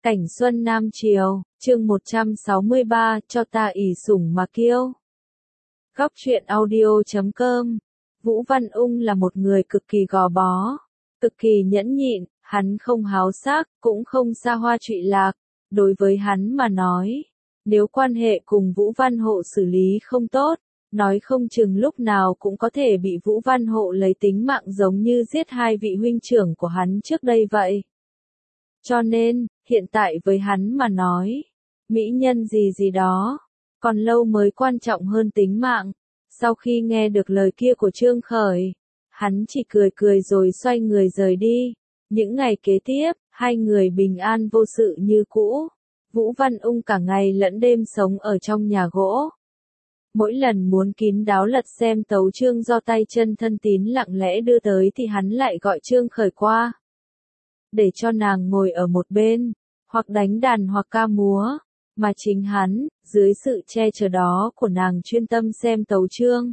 Cảnh Xuân Nam Triều, chương 163, cho ta ỷ sủng mà kiêu. Góc truyện audio.com. Vũ Văn Ung là một người cực kỳ gò bó, cực kỳ nhẫn nhịn, hắn không háo sắc, cũng không xa hoa trụy lạc. Đối với hắn mà nói, nếu quan hệ cùng Vũ Văn Hộ xử lý không tốt, nói không chừng lúc nào cũng có thể bị Vũ Văn Hộ lấy tính mạng giống như giết hai vị huynh trưởng của hắn trước đây vậy. Cho nên, hiện tại với hắn mà nói, mỹ nhân gì gì đó, còn lâu mới quan trọng hơn tính mạng. Sau khi nghe được lời kia của Trương Khởi, hắn chỉ cười cười rồi xoay người rời đi. Những ngày kế tiếp, hai người bình an vô sự như cũ. Vũ Văn Ung cả ngày lẫn đêm sống ở trong nhà gỗ. Mỗi lần muốn kín đáo lật xem tấu chương do tay chân thân tín lặng lẽ đưa tới thì hắn lại gọi Trương Khởi qua, để cho nàng ngồi ở một bên, hoặc đánh đàn hoặc ca múa, mà chính hắn, dưới sự che chở đó của nàng chuyên tâm xem tấu chương.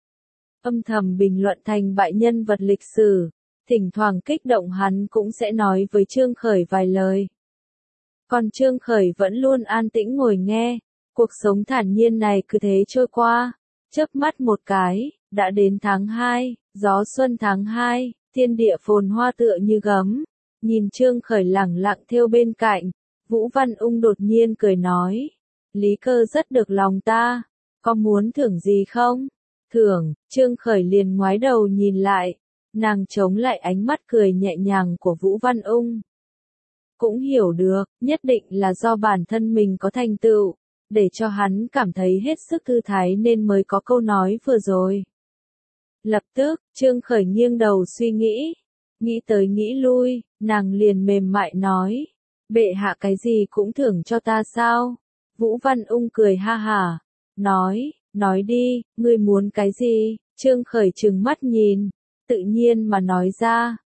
Âm thầm bình luận thành bại nhân vật lịch sử, thỉnh thoảng kích động hắn cũng sẽ nói với Trương Khởi vài lời. Còn Trương Khởi vẫn luôn an tĩnh ngồi nghe, cuộc sống thản nhiên này cứ thế trôi qua, chớp mắt một cái, đã đến tháng 2, gió xuân tháng 2, thiên địa phồn hoa tựa như gấm. Nhìn Trương Khởi lẳng lặng theo bên cạnh, Vũ Văn Ung đột nhiên cười nói, Lý Cơ rất được lòng ta, có muốn thưởng gì không? Thưởng, Trương Khởi liền ngoái đầu nhìn lại, nàng chống lại ánh mắt cười nhẹ nhàng của Vũ Văn Ung. Cũng hiểu được, nhất định là do bản thân mình có thành tựu, để cho hắn cảm thấy hết sức thư thái nên mới có câu nói vừa rồi. Lập tức, Trương Khởi nghiêng đầu suy nghĩ. Nghĩ tới nghĩ lui, nàng liền mềm mại nói, bệ hạ cái gì cũng thưởng cho ta sao? Vũ Văn Ung cười ha hả, nói đi, ngươi muốn cái gì? Trương Khởi trừng mắt nhìn, tự nhiên mà nói ra,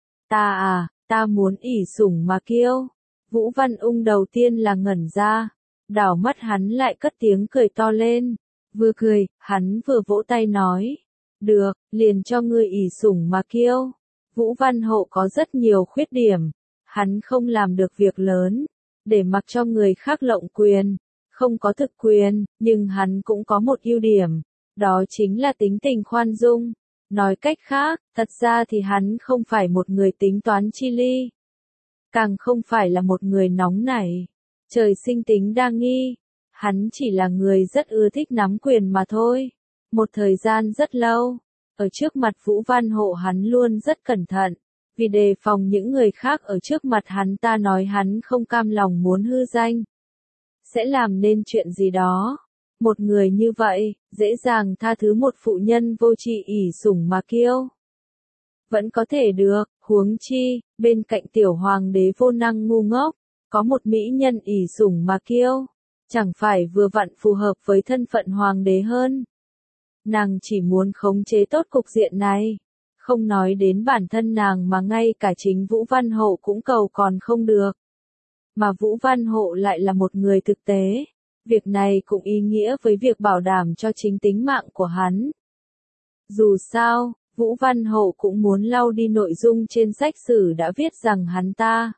ta muốn ỷ sủng mà kiêu. Vũ Văn Ung đầu tiên là ngẩn ra, đảo mắt hắn lại cất tiếng cười to lên, vừa cười, hắn vừa vỗ tay nói, được, liền cho ngươi ỷ sủng mà kiêu. Vũ Văn Hộ có rất nhiều khuyết điểm, hắn không làm được việc lớn, để mặc cho người khác lộng quyền, không có thực quyền, nhưng hắn cũng có một ưu điểm, đó chính là tính tình khoan dung. Nói cách khác, thật ra thì hắn không phải một người tính toán chi ly, càng không phải là một người nóng nảy, trời sinh tính đa nghi, hắn chỉ là người rất ưa thích nắm quyền mà thôi. Một thời gian rất lâu, ở trước mặt Vũ Văn Hộ hắn luôn rất cẩn thận, vì đề phòng những người khác ở trước mặt hắn ta nói hắn không cam lòng muốn hư danh, sẽ làm nên chuyện gì đó. Một người như vậy, dễ dàng tha thứ một phụ nhân vô tri ỷ sủng mà kiêu. Vẫn có thể được, huống chi, bên cạnh tiểu hoàng đế vô năng ngu ngốc, có một mỹ nhân ỷ sủng mà kiêu, chẳng phải vừa vặn phù hợp với thân phận hoàng đế hơn. Nàng chỉ muốn khống chế tốt cục diện này, không nói đến bản thân nàng mà ngay cả chính Vũ Văn Hộ cũng cầu còn không được. Mà Vũ Văn Hộ lại là một người thực tế, việc này cũng ý nghĩa với việc bảo đảm cho chính tính mạng của hắn. Dù sao, Vũ Văn Hộ cũng muốn lau đi nội dung trên sách sử đã viết rằng hắn ta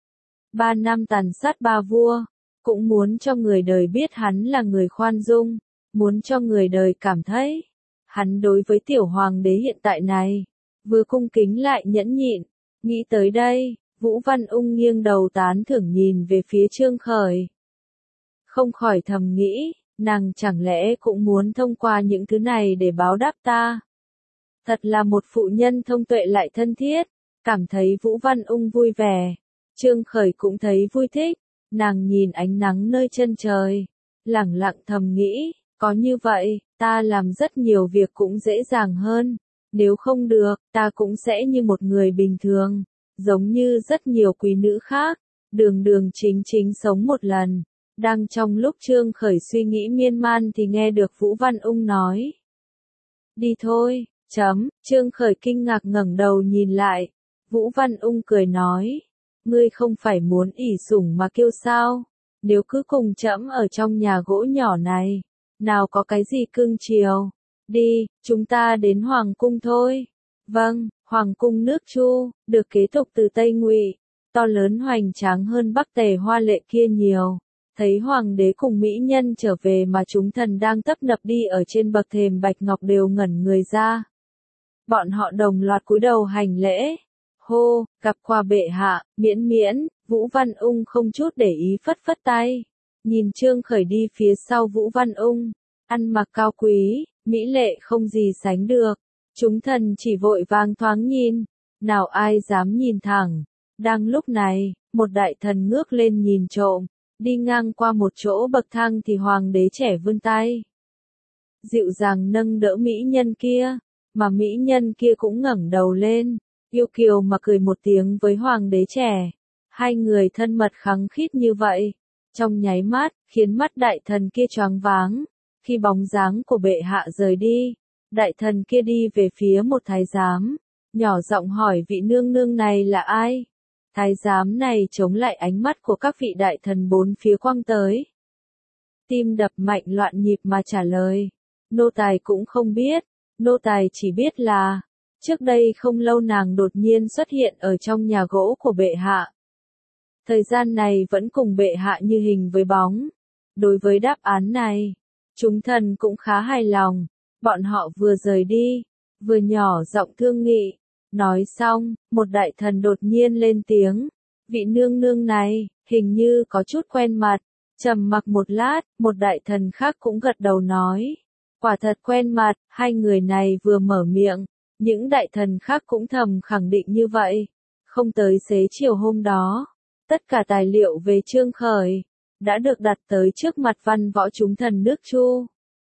3 năm tàn sát 3 vua, cũng muốn cho người đời biết hắn là người khoan dung, muốn cho người đời cảm thấy hắn đối với tiểu hoàng đế hiện tại này, vừa cung kính lại nhẫn nhịn. Nghĩ tới đây, Vũ Văn Ung nghiêng đầu tán thưởng nhìn về phía Trương Khởi. Không khỏi thầm nghĩ, nàng chẳng lẽ cũng muốn thông qua những thứ này để báo đáp ta. Thật là một phụ nhân thông tuệ lại thân thiết, cảm thấy Vũ Văn Ung vui vẻ. Trương Khởi cũng thấy vui thích, nàng nhìn ánh nắng nơi chân trời, lẳng lặng thầm nghĩ, có như vậy, ta làm rất nhiều việc cũng dễ dàng hơn, nếu không được, ta cũng sẽ như một người bình thường, giống như rất nhiều quý nữ khác, đường đường chính chính sống một lần. Đang trong lúc Trương Khởi suy nghĩ miên man thì nghe được Vũ Văn Ung nói, đi thôi, Trương Khởi kinh ngạc ngẩng đầu nhìn lại, Vũ Văn Ung cười nói, ngươi không phải muốn ỷ sủng mà kiêu sao, nếu cứ cùng trẫm ở trong nhà gỗ nhỏ này, nào có cái gì cưng chiều, đi, chúng ta đến Hoàng cung thôi. Vâng, Hoàng cung nước Chu, được kế tục từ Tây Ngụy, to lớn hoành tráng hơn Bắc Tề hoa lệ kia nhiều. Thấy hoàng đế cùng mỹ nhân trở về mà chúng thần đang tấp nập đi ở trên bậc thềm bạch ngọc đều ngẩn người ra. Bọn họ đồng loạt cúi đầu hành lễ. Hô, gặp qua bệ hạ, miễn miễn, Vũ Văn Ung không chút để ý phất phất tay. Nhìn Trương Khởi đi phía sau Vũ Văn Ung, ăn mặc cao quý, mỹ lệ không gì sánh được. Chúng thần chỉ vội vàng thoáng nhìn, nào ai dám nhìn thẳng. Đang lúc này, một đại thần ngước lên nhìn trộm, đi ngang qua một chỗ bậc thang thì hoàng đế trẻ vươn tay. Dịu dàng nâng đỡ mỹ nhân kia, mà mỹ nhân kia cũng ngẩng đầu lên, yêu kiều mà cười một tiếng với hoàng đế trẻ. Hai người thân mật khăng khít như vậy, trong nháy mắt, khiến mắt đại thần kia choáng váng. Khi bóng dáng của bệ hạ rời đi, đại thần kia đi về phía một thái giám, nhỏ giọng hỏi vị nương nương này là ai? Thái giám này chống lại ánh mắt của các vị đại thần bốn phía quăng tới. Tim đập mạnh loạn nhịp mà trả lời. Nô tài cũng không biết, nô tài chỉ biết là, trước đây không lâu nàng đột nhiên xuất hiện ở trong nhà gỗ của bệ hạ. Thời gian này vẫn cùng bệ hạ như hình với bóng. Đối với đáp án này, chúng thần cũng khá hài lòng. Bọn họ vừa rời đi, vừa nhỏ giọng thương nghị. Nói xong, một đại thần đột nhiên lên tiếng. Vị nương nương này, hình như có chút quen mặt. Trầm mặc một lát, một đại thần khác cũng gật đầu nói. Quả thật quen mặt, hai người này vừa mở miệng. Những đại thần khác cũng thầm khẳng định như vậy. Không tới xế chiều hôm đó, tất cả tài liệu về Trương Khởi đã được đặt tới trước mặt văn võ chúng thần nước Chu.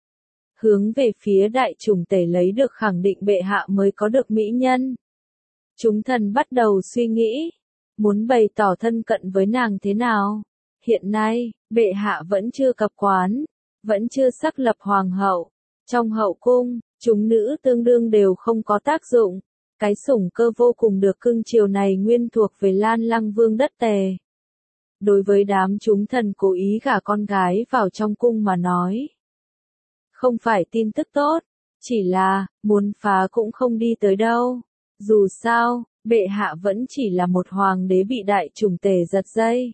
Hướng về phía đại chủng tể lấy được khẳng định bệ hạ mới có được mỹ nhân. Chúng thần bắt đầu suy nghĩ, muốn bày tỏ thân cận với nàng thế nào. Hiện nay, bệ hạ vẫn chưa cập quán, vẫn chưa xác lập hoàng hậu. Trong hậu cung, chúng nữ tương đương đều không có tác dụng. Cái sủng cơ vô cùng được cưng chiều này nguyên thuộc về Lan Lăng Vương đất Tề. Đối với đám chúng thần cố ý gả con gái vào trong cung mà nói, không phải tin tức tốt, chỉ là, muốn phá cũng không đi tới đâu. Dù sao, bệ hạ vẫn chỉ là một hoàng đế bị đại chủng tể giật dây.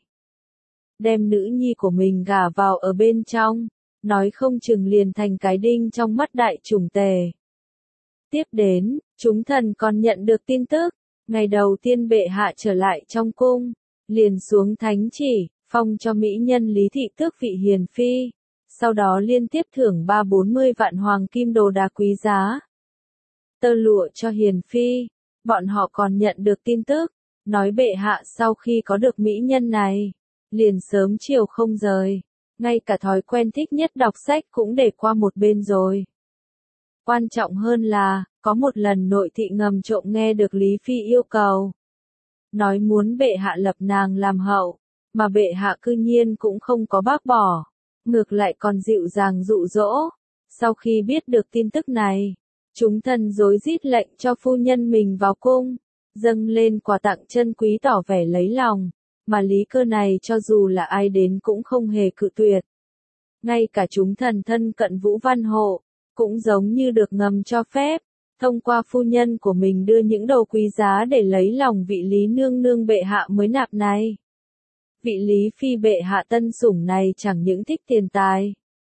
Đem nữ nhi của mình gả vào ở bên trong, nói không chừng liền thành cái đinh trong mắt đại chủng tể. Tiếp đến, chúng thần còn nhận được tin tức, ngày đầu tiên bệ hạ trở lại trong cung, liền xuống thánh chỉ, phong cho mỹ nhân Lý Thị tước vị hiền phi, sau đó liên tiếp thưởng 340 vạn hoàng kim đồ đạc quý giá. Tơ lụa cho hiền phi, bọn họ còn nhận được tin tức, nói bệ hạ sau khi có được mỹ nhân này, liền sớm chiều không rời, ngay cả thói quen thích nhất đọc sách cũng để qua một bên rồi. Quan trọng hơn là, có một lần nội thị ngầm trộm nghe được Lý Phi yêu cầu. Nói muốn bệ hạ lập nàng làm hậu, mà bệ hạ cư nhiên cũng không có bác bỏ, ngược lại còn dịu dàng dụ dỗ. Sau khi biết được tin tức này, chúng thần rối rít lệnh cho phu nhân mình vào cung, dâng lên quà tặng chân quý tỏ vẻ lấy lòng, mà lý cơ này cho dù là ai đến cũng không hề cự tuyệt. Ngay cả chúng thần thân cận Vũ Văn Hộ, cũng giống như được ngầm cho phép, thông qua phu nhân của mình đưa những đồ quý giá để lấy lòng vị Lý nương nương bệ hạ mới nạp này. Vị Lý Phi bệ hạ tân sủng này chẳng những thích tiền tài,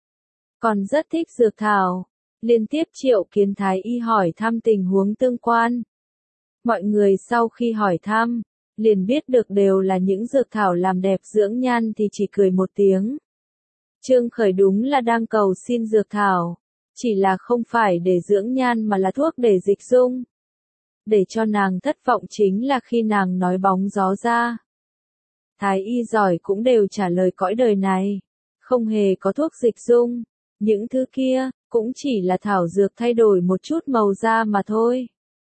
còn rất thích dược thảo, liên tiếp triệu kiến thái y hỏi thăm tình huống tương quan. Mọi người sau khi hỏi thăm, liền biết được đều là những dược thảo làm đẹp dưỡng nhan thì chỉ cười một tiếng. Trương Khởi đúng là đang cầu xin dược thảo, chỉ là không phải để dưỡng nhan mà là thuốc để dịch dung. Để cho nàng thất vọng chính là khi nàng nói bóng gió ra. Thái y giỏi cũng đều trả lời cõi đời này, không hề có thuốc dịch dung, những thứ kia, cũng chỉ là thảo dược thay đổi một chút màu da mà thôi.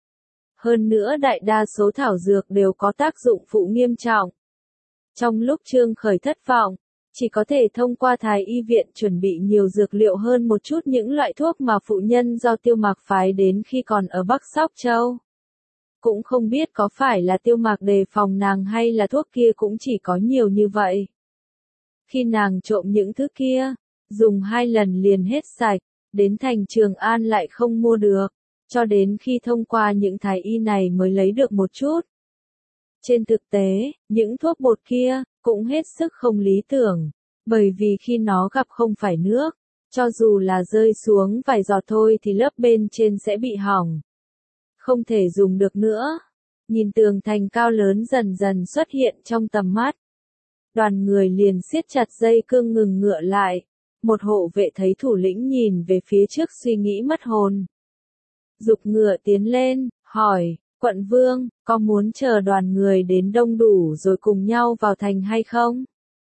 Hơn nữa đại đa số thảo dược đều có tác dụng phụ nghiêm trọng. Trong lúc Trương Khởi thất vọng, chỉ có thể thông qua thái y viện chuẩn bị nhiều dược liệu hơn một chút những loại thuốc mà phụ nhân do Tiêu Mạc phái đến khi còn ở Bắc Sóc Châu. Cũng không biết có phải là Tiêu Mạc đề phòng nàng hay là thuốc kia cũng chỉ có nhiều như vậy. Khi nàng trộm những thứ kia, dùng 2 lần liền hết sạch, đến thành Trường An lại không mua được, cho đến khi thông qua những thái y này mới lấy được một chút. Trên thực tế, những thuốc bột kia cũng hết sức không lý tưởng, bởi vì khi nó gặp không phải nước, cho dù là rơi xuống vài giọt thôi thì lớp bên trên sẽ bị hỏng, không thể dùng được nữa. Nhìn tường thành cao lớn dần dần xuất hiện trong tầm mắt, đoàn người liền siết chặt dây cương ngừng ngựa lại. Một hộ vệ thấy thủ lĩnh nhìn về phía trước suy nghĩ mất hồn. Giục ngựa tiến lên, hỏi, quận vương, có muốn chờ đoàn người đến đông đủ rồi cùng nhau vào thành hay không?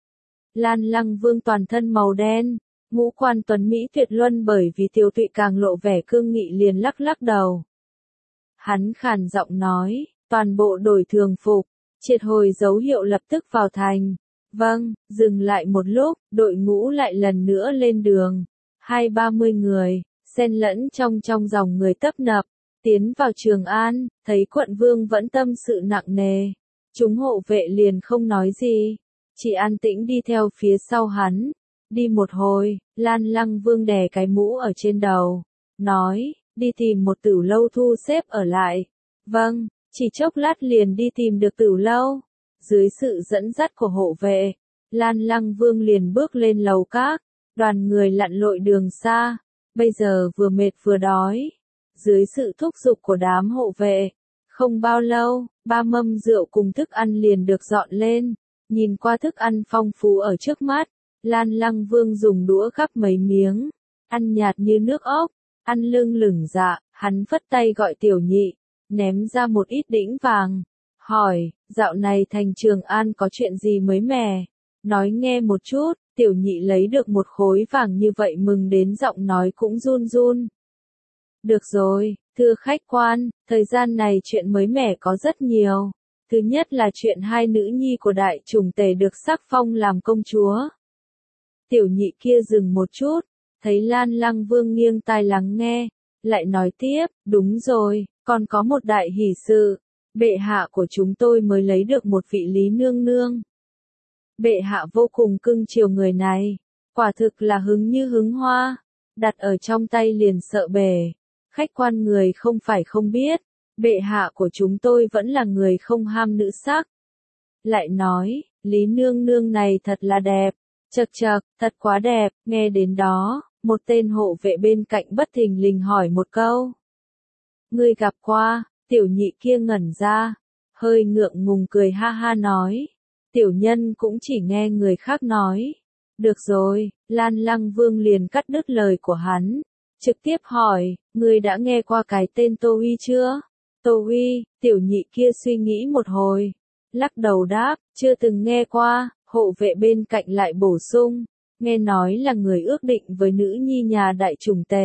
Lan Lăng Vương toàn thân màu đen, ngũ quan tuấn Mỹ tuyệt luân bởi vì tiêu tụy càng lộ vẻ cương nghị liền lắc lắc đầu. Hắn khàn giọng nói, toàn bộ đổi thường phục, triệt hồi dấu hiệu lập tức vào thành. Vâng, dừng lại một lúc, đội ngũ lại lần nữa lên đường. 20-30 người, xen lẫn trong dòng người tấp nập, tiến vào Trường An, thấy quận vương vẫn tâm sự nặng nề. Chúng hộ vệ liền không nói gì, chỉ an tĩnh đi theo phía sau hắn. Đi một hồi, Lan Lăng Vương đè cái mũ ở trên đầu, nói, đi tìm một tửu lâu thu xếp ở lại. Vâng, chỉ chốc lát liền đi tìm được tửu lâu. Dưới sự dẫn dắt của hộ vệ, Lan Lăng Vương liền bước lên lầu các, đoàn người lặn lội đường xa, bây giờ vừa mệt vừa đói. Dưới sự thúc giục của đám hộ vệ, không bao lâu, 3 mâm rượu cùng thức ăn liền được dọn lên, nhìn qua thức ăn phong phú ở trước mắt, Lan Lăng Vương dùng đũa gắp mấy miếng, ăn nhạt như nước ốc, ăn lưng lửng dạ, hắn phất tay gọi Tiểu Nhị, ném ra một ít đĩnh vàng. Hỏi, dạo này thành Trường An có chuyện gì mới mẻ? Nói nghe một chút. Tiểu Nhị lấy được một khối vàng như vậy mừng đến giọng nói cũng run run. Được rồi, thưa khách quan, thời gian này chuyện mới mẻ có rất nhiều. Thứ nhất là chuyện hai nữ nhi của đại trùng tề được sắc phong làm công chúa. Tiểu Nhị kia dừng một chút, thấy Lan Lăng Vương nghiêng tai lắng nghe, lại nói tiếp, đúng rồi, còn có một đại hỷ sự. Bệ hạ của chúng tôi mới lấy được một vị Lý nương nương. Bệ hạ vô cùng cưng chiều người này, quả thực là hứng như hứng hoa, đặt ở trong tay liền sợ bể. Khách quan người không phải không biết, bệ hạ của chúng tôi vẫn là người không ham nữ sắc. Lại nói, Lý nương nương này thật là đẹp, chậc chậc, thật quá đẹp. Nghe đến đó, một tên hộ vệ bên cạnh bất thình lình hỏi một câu. Ngươi gặp qua? Tiểu Nhị kia ngẩn ra, hơi ngượng ngùng cười ha ha nói. Tiểu nhân cũng chỉ nghe người khác nói. Được rồi, Lan Lăng Vương liền cắt đứt lời của hắn. Trực tiếp hỏi, ngươi đã nghe qua cái tên Tô Uy chưa? Tô Uy, Tiểu Nhị kia suy nghĩ một hồi. Lắc đầu đáp, chưa từng nghe qua. Hộ vệ bên cạnh lại bổ sung, nghe nói là người ước định với nữ nhi nhà đại trùng tề.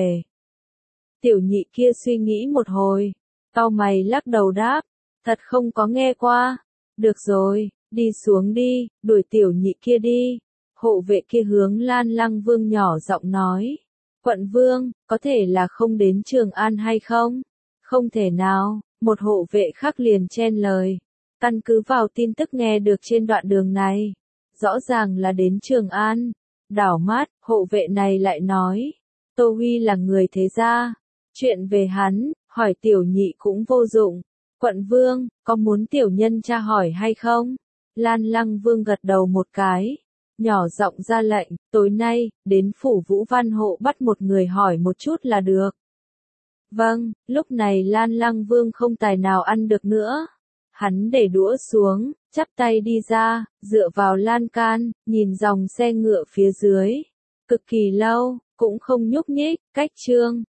Tiểu Nhị kia suy nghĩ một hồi. Cau mày lắc đầu đáp, thật không có nghe qua. Được rồi, đi xuống đi, đuổi Tiểu Nhị kia đi. Hộ vệ kia hướng Lan Lăng Vương nhỏ giọng nói. Quận Vương, có thể là không đến Trường An hay không? Không thể nào, một hộ vệ khác liền chen lời. Căn cứ vào tin tức nghe được trên đoạn đường này, rõ ràng là đến Trường An. Đảo mắt, hộ vệ này lại nói. Tô Huy là người thế gia. Chuyện về hắn, hỏi Tiểu Nhị cũng vô dụng. Quận Vương, có muốn tiểu nhân tra hỏi hay không? Lan Lăng Vương gật đầu một cái, nhỏ giọng ra lệnh, tối nay, đến phủ Vũ Văn Hộ bắt một người hỏi một chút là được. Vâng, lúc này Lan Lăng Vương không tài nào ăn được nữa. Hắn để đũa xuống, chắp tay đi ra, dựa vào lan can, nhìn dòng xe ngựa phía dưới. Cực kỳ lâu, cũng không nhúc nhích, cách trương.